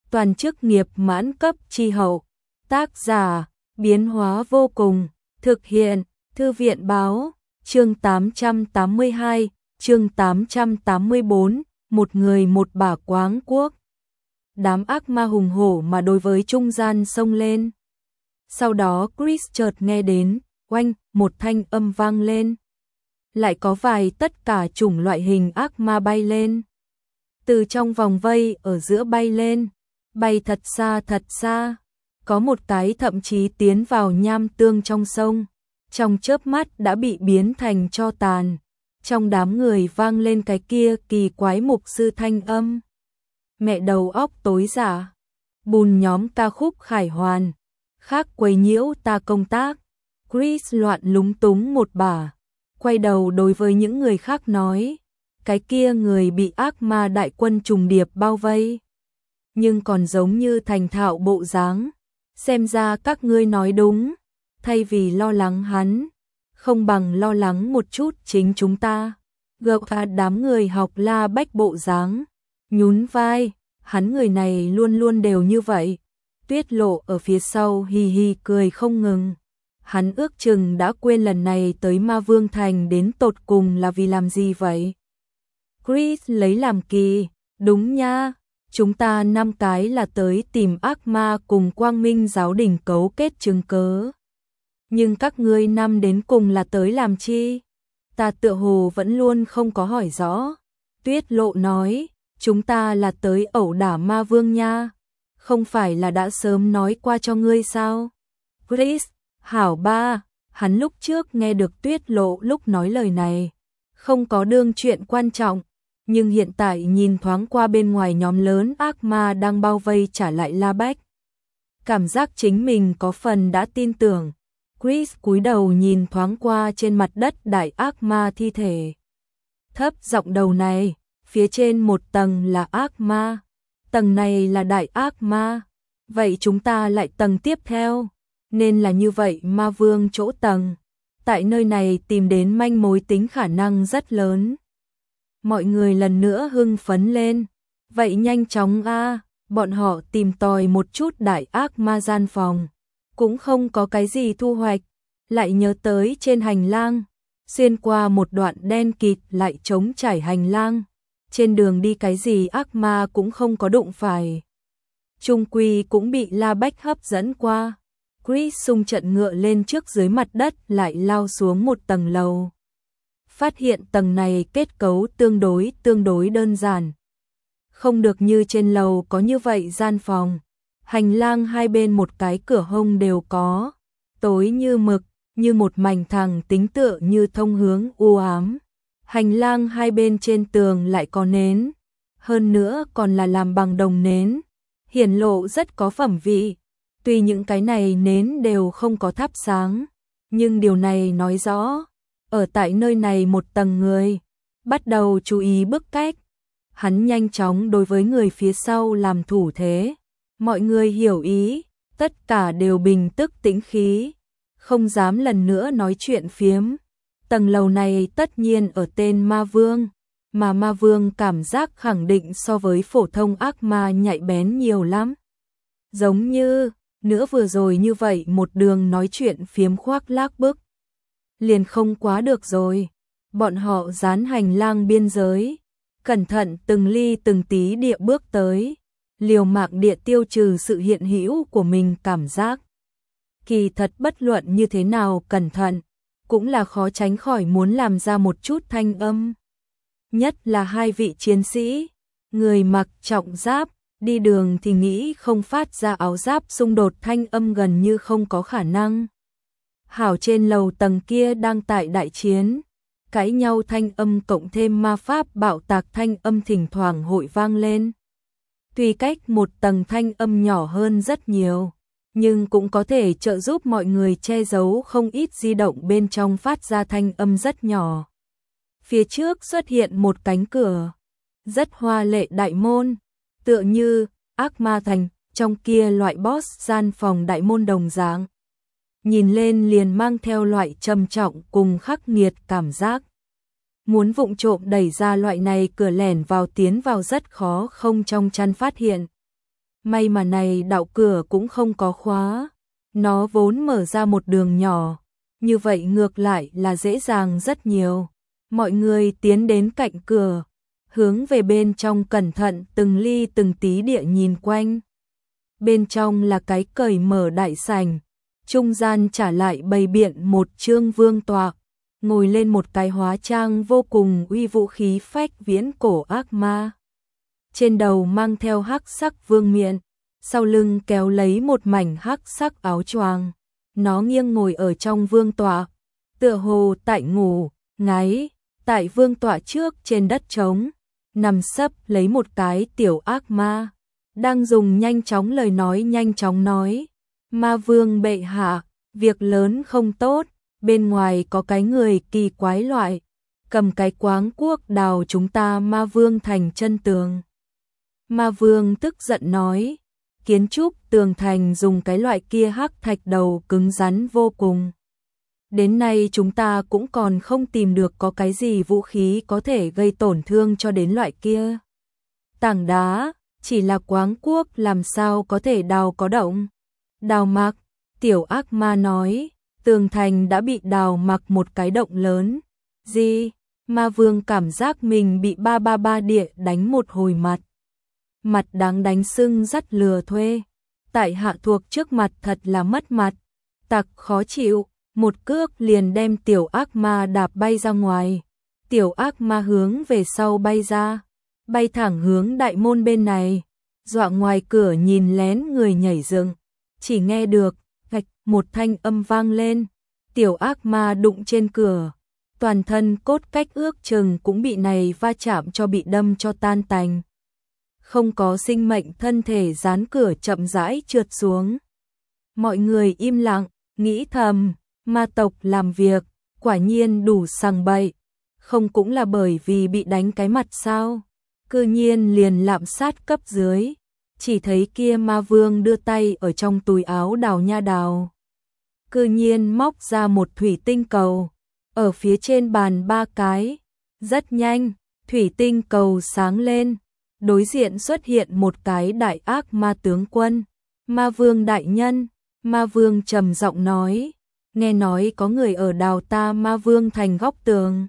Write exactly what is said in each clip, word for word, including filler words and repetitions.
toàn chức nghiệp mãn cấp chi hậu. Tác giả, biến hóa vô cùng, thực hiện, thư viện báo, chương tám trăm tám mươi hai, chương tám trăm tám mươi tư, một người một bả Quáng Quốc. Đám ác ma hùng hổ mà đối với trung gian xông lên. Sau đó Chris chợt nghe đến, oanh, một thanh âm vang lên. Lại có vài tất cả chủng loại hình ác ma bay lên. Từ trong vòng vây ở giữa bay lên, bay thật xa thật xa. Có một cái thậm chí tiến vào nham tương trong sông, trong chớp mắt đã bị biến thành tro tàn. Trong đám người vang lên cái kia kỳ quái mục sư thanh âm. Mẹ đầu óc tối giả, bùn nhóm ca khúc khải hoàn, khác quấy nhiễu ta công tác. Chris loạn lúng túng một bả, quay đầu đối với những người khác nói, cái kia người bị ác ma đại quân trùng điệp bao vây, nhưng còn giống như thành thạo bộ dáng. Xem ra các ngươi nói đúng, thay vì lo lắng hắn, không bằng lo lắng một chút chính chúng ta. Gợp à đám người học La Bách bộ dáng, nhún vai, hắn người này luôn luôn đều như vậy. Tuyết Lộ ở phía sau hì hì cười không ngừng. Hắn ước chừng đã quên lần này tới Ma Vương Thành đến tột cùng là vì làm gì vậy. Chris lấy làm kỳ, đúng nha, chúng ta năm cái là tới tìm ác ma cùng Quang Minh giáo đình cấu kết chứng cớ. Nhưng các ngươi năm đến cùng là tới làm chi? Ta tựa hồ vẫn luôn không có hỏi rõ. Tuyết Lộ nói, chúng ta là tới ẩu đả Ma Vương nha, không phải là đã sớm nói qua cho ngươi sao? Chris, hảo ba, hắn lúc trước nghe được Tuyết Lộ lúc nói lời này, không có đương chuyện quan trọng, nhưng hiện tại nhìn thoáng qua bên ngoài nhóm lớn ác ma đang bao vây trả lại La Bách. Cảm giác chính mình có phần đã tin tưởng. Chris cúi đầu nhìn thoáng qua trên mặt đất đại ác ma thi thể. Thấp giọng đầu này, phía trên một tầng là ác ma, tầng này là đại ác ma, vậy chúng ta lại tầng tiếp theo, nên là như vậy Ma Vương chỗ tầng. Tại nơi này tìm đến manh mối tính khả năng rất lớn. Mọi người lần nữa hưng phấn lên, vậy nhanh chóng a, bọn họ tìm tòi một chút đại ác ma gian phòng, cũng không có cái gì thu hoạch, lại nhớ tới trên hành lang, xuyên qua một đoạn đen kịt lại trống trải hành lang, trên đường đi cái gì ác ma cũng không có đụng phải. Trung quy cũng bị La Bách hấp dẫn qua. Chris xung trận ngựa lên trước dưới mặt đất lại lao xuống một tầng lầu. Phát hiện tầng này kết cấu tương đối tương đối đơn giản. Không được như trên lầu có như vậy gian phòng. Hành lang hai bên một cái cửa hông đều có, tối như mực, như một mảnh thẳng tính tựa như thông hướng u ám. Hành lang hai bên trên tường lại có nến, hơn nữa còn là làm bằng đồng nến, hiển lộ rất có phẩm vị. Tuy những cái này nến đều không có thắp sáng, nhưng điều này nói rõ, ở tại nơi này một tầng người bắt đầu chú ý bức cách. Hắn nhanh chóng đối với người phía sau làm thủ thế. Mọi người hiểu ý, tất cả đều bình tức tĩnh khí, không dám lần nữa nói chuyện phiếm. Tầng lầu này tất nhiên ở tên Ma Vương, mà Ma Vương cảm giác khẳng định so với phổ thông ác ma nhạy bén nhiều lắm. Giống như, nữa vừa rồi như vậy một đường nói chuyện phiếm khoác lác bức. Liền không quá được rồi. Bọn họ dán hành lang biên giới, cẩn thận từng ly từng tí địa bước tới, liều mạng địa tiêu trừ sự hiện hữu của mình cảm giác. Kỳ thật bất luận như thế nào cẩn thận, cũng là khó tránh khỏi muốn làm ra một chút thanh âm. Nhất là hai vị chiến sĩ, người mặc trọng giáp, đi đường thì nghĩ không phát ra áo giáp xung đột thanh âm gần như không có khả năng. Hảo trên lầu tầng kia đang tại đại chiến, cãi nhau thanh âm cộng thêm ma pháp bạo tạc thanh âm thỉnh thoảng hội vang lên. Tuy cách một tầng thanh âm nhỏ hơn rất nhiều, nhưng cũng có thể trợ giúp mọi người che giấu không ít di động bên trong phát ra thanh âm rất nhỏ. Phía trước xuất hiện một cánh cửa, rất hoa lệ đại môn, tựa như ác ma thành, trong kia loại boss gian phòng đại môn đồng dạng. Nhìn lên liền mang theo loại trầm trọng cùng khắc nghiệt cảm giác. Muốn vụng trộm đẩy ra loại này cửa lẻn vào tiến vào rất khó không trong chăn phát hiện. May mà này đạo cửa cũng không có khóa, nó vốn mở ra một đường nhỏ, như vậy ngược lại là dễ dàng rất nhiều. Mọi người tiến đến cạnh cửa, hướng về bên trong cẩn thận từng ly từng tí địa nhìn quanh. Bên trong là cái cởi mở đại sảnh, trung gian trả lại bày biện một chương vương tọa, ngồi lên một cái hóa trang vô cùng uy vũ khí phách viễn cổ ác ma. Trên đầu mang theo hắc sắc vương miện, sau lưng kéo lấy một mảnh hắc sắc áo choàng. Nó nghiêng ngồi ở trong vương tọa, tựa hồ tại ngủ, ngáy, tại vương tọa trước trên đất trống, nằm sấp lấy một cái tiểu ác ma, đang dùng nhanh chóng lời nói nhanh chóng nói, ma vương bệ hạ, việc lớn không tốt, bên ngoài có cái người kỳ quái loại, cầm cái quáng cuốc đào chúng ta ma vương thành chân tường. Ma vương tức giận nói, kiến trúc tường thành dùng cái loại kia hắc thạch đầu cứng rắn vô cùng. Đến nay chúng ta cũng còn không tìm được có cái gì vũ khí có thể gây tổn thương cho đến loại kia. Tảng đá, chỉ là quáng cuốc làm sao có thể đào có động. Đào mặc, tiểu ác ma nói, tường thành đã bị đào mặc một cái động lớn. Gì? Ma vương cảm giác mình bị ba ba ba địa đánh một hồi mặt. Mặt đáng đánh sưng dắt lừa thuê. Tại hạ thuộc trước mặt thật là mất mặt. Tặc khó chịu, một cước liền đem tiểu ác ma đạp bay ra ngoài. Tiểu ác ma hướng về sau bay ra, bay thẳng hướng đại môn bên này. Dọa ngoài cửa nhìn lén người nhảy dựng, chỉ nghe được gạch một thanh âm vang lên. Tiểu ác ma đụng trên cửa, toàn thân cốt cách ước chừng cũng bị này va chạm cho bị đâm cho tan tành. Không có sinh mệnh thân thể dán cửa chậm rãi trượt xuống. Mọi người im lặng, nghĩ thầm, ma tộc làm việc, quả nhiên đủ sằng bậy. Không cũng là bởi vì bị đánh cái mặt sao? Cư nhiên liền lạm sát cấp dưới. Chỉ thấy kia ma vương đưa tay ở trong túi áo đào nha đào. Cư nhiên móc ra một thủy tinh cầu. Ở phía trên bàn ba cái. Rất nhanh, thủy tinh cầu sáng lên. Đối diện xuất hiện một cái đại ác ma tướng quân. Ma vương đại nhân, ma vương trầm giọng nói. Nghe nói có người ở đào ta ma vương thành góc tường.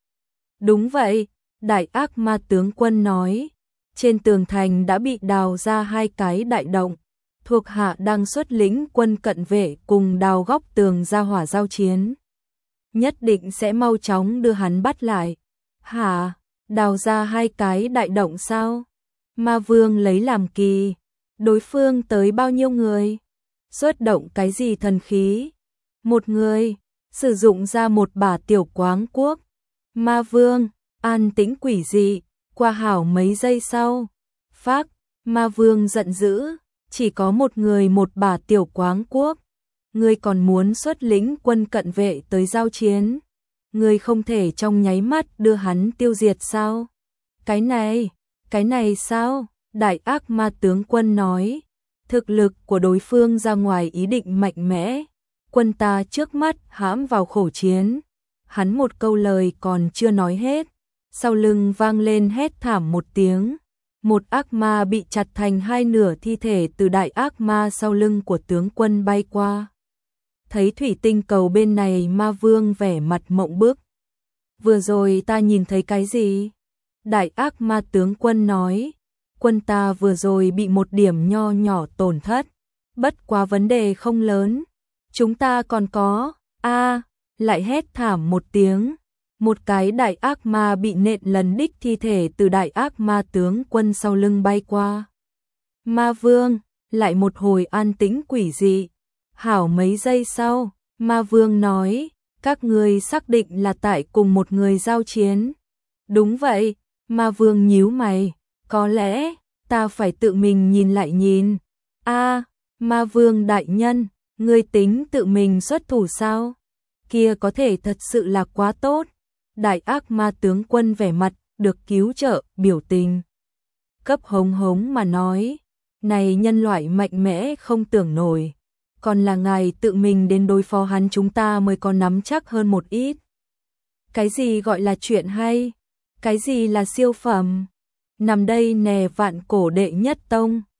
Đúng vậy, đại ác ma tướng quân nói. Trên tường thành đã bị đào ra hai cái đại động. Thuộc hạ đang xuất lĩnh quân cận vệ cùng đào góc tường ra hỏa giao chiến. Nhất định sẽ mau chóng đưa hắn bắt lại. Hả? Đào ra hai cái đại động sao? Ma vương lấy làm kỳ. Đối phương tới bao nhiêu người? Xuất động cái gì thần khí? Một người. Sử dụng ra một bả tiểu quáng cuốc. Ma vương, an tĩnh quỷ dị. Qua hảo mấy giây sau. Phác, ma vương giận dữ. Chỉ có một người một bả tiểu quáng cuốc. Ngươi còn muốn xuất lĩnh quân cận vệ tới giao chiến. Ngươi không thể trong nháy mắt đưa hắn tiêu diệt sao? Cái này, cái này sao? Đại ác ma tướng quân nói. Thực lực của đối phương ra ngoài ý định mạnh mẽ. Quân ta trước mắt hãm vào khổ chiến. Hắn một câu lời còn chưa nói hết. Sau lưng vang lên hét thảm một tiếng. Một ác ma bị chặt thành hai nửa thi thể từ đại ác ma sau lưng của tướng quân bay qua. Thấy thủy tinh cầu bên này ma vương vẻ mặt mộng bức. Vừa rồi ta nhìn thấy cái gì? Đại ác ma tướng quân nói. Quân ta vừa rồi bị một điểm nho nhỏ tổn thất. Bất quá vấn đề không lớn. Chúng ta còn có... a lại hét thảm một tiếng. Một cái đại ác ma bị nện lần đích thi thể từ đại ác ma tướng quân sau lưng bay qua. Ma vương, lại một hồi an tĩnh quỷ dị. Hảo mấy giây sau, ma vương nói, các ngươi xác định là tại cùng một người giao chiến. Đúng vậy, ma vương nhíu mày, có lẽ, ta phải tự mình nhìn lại nhìn. A, ma vương đại nhân, ngươi tính tự mình xuất thủ sao? Kia có thể thật sự là quá tốt. Đại ác ma tướng quân vẻ mặt, được cứu trợ, biểu tình. Cấp hống hống mà nói, này nhân loại mạnh mẽ không tưởng nổi. Còn là ngài tự mình đến đối phó hắn chúng ta mới có nắm chắc hơn một ít. Cái gì gọi là chuyện hay? Cái gì là siêu phẩm? Nằm đây nè vạn cổ đệ nhất tông.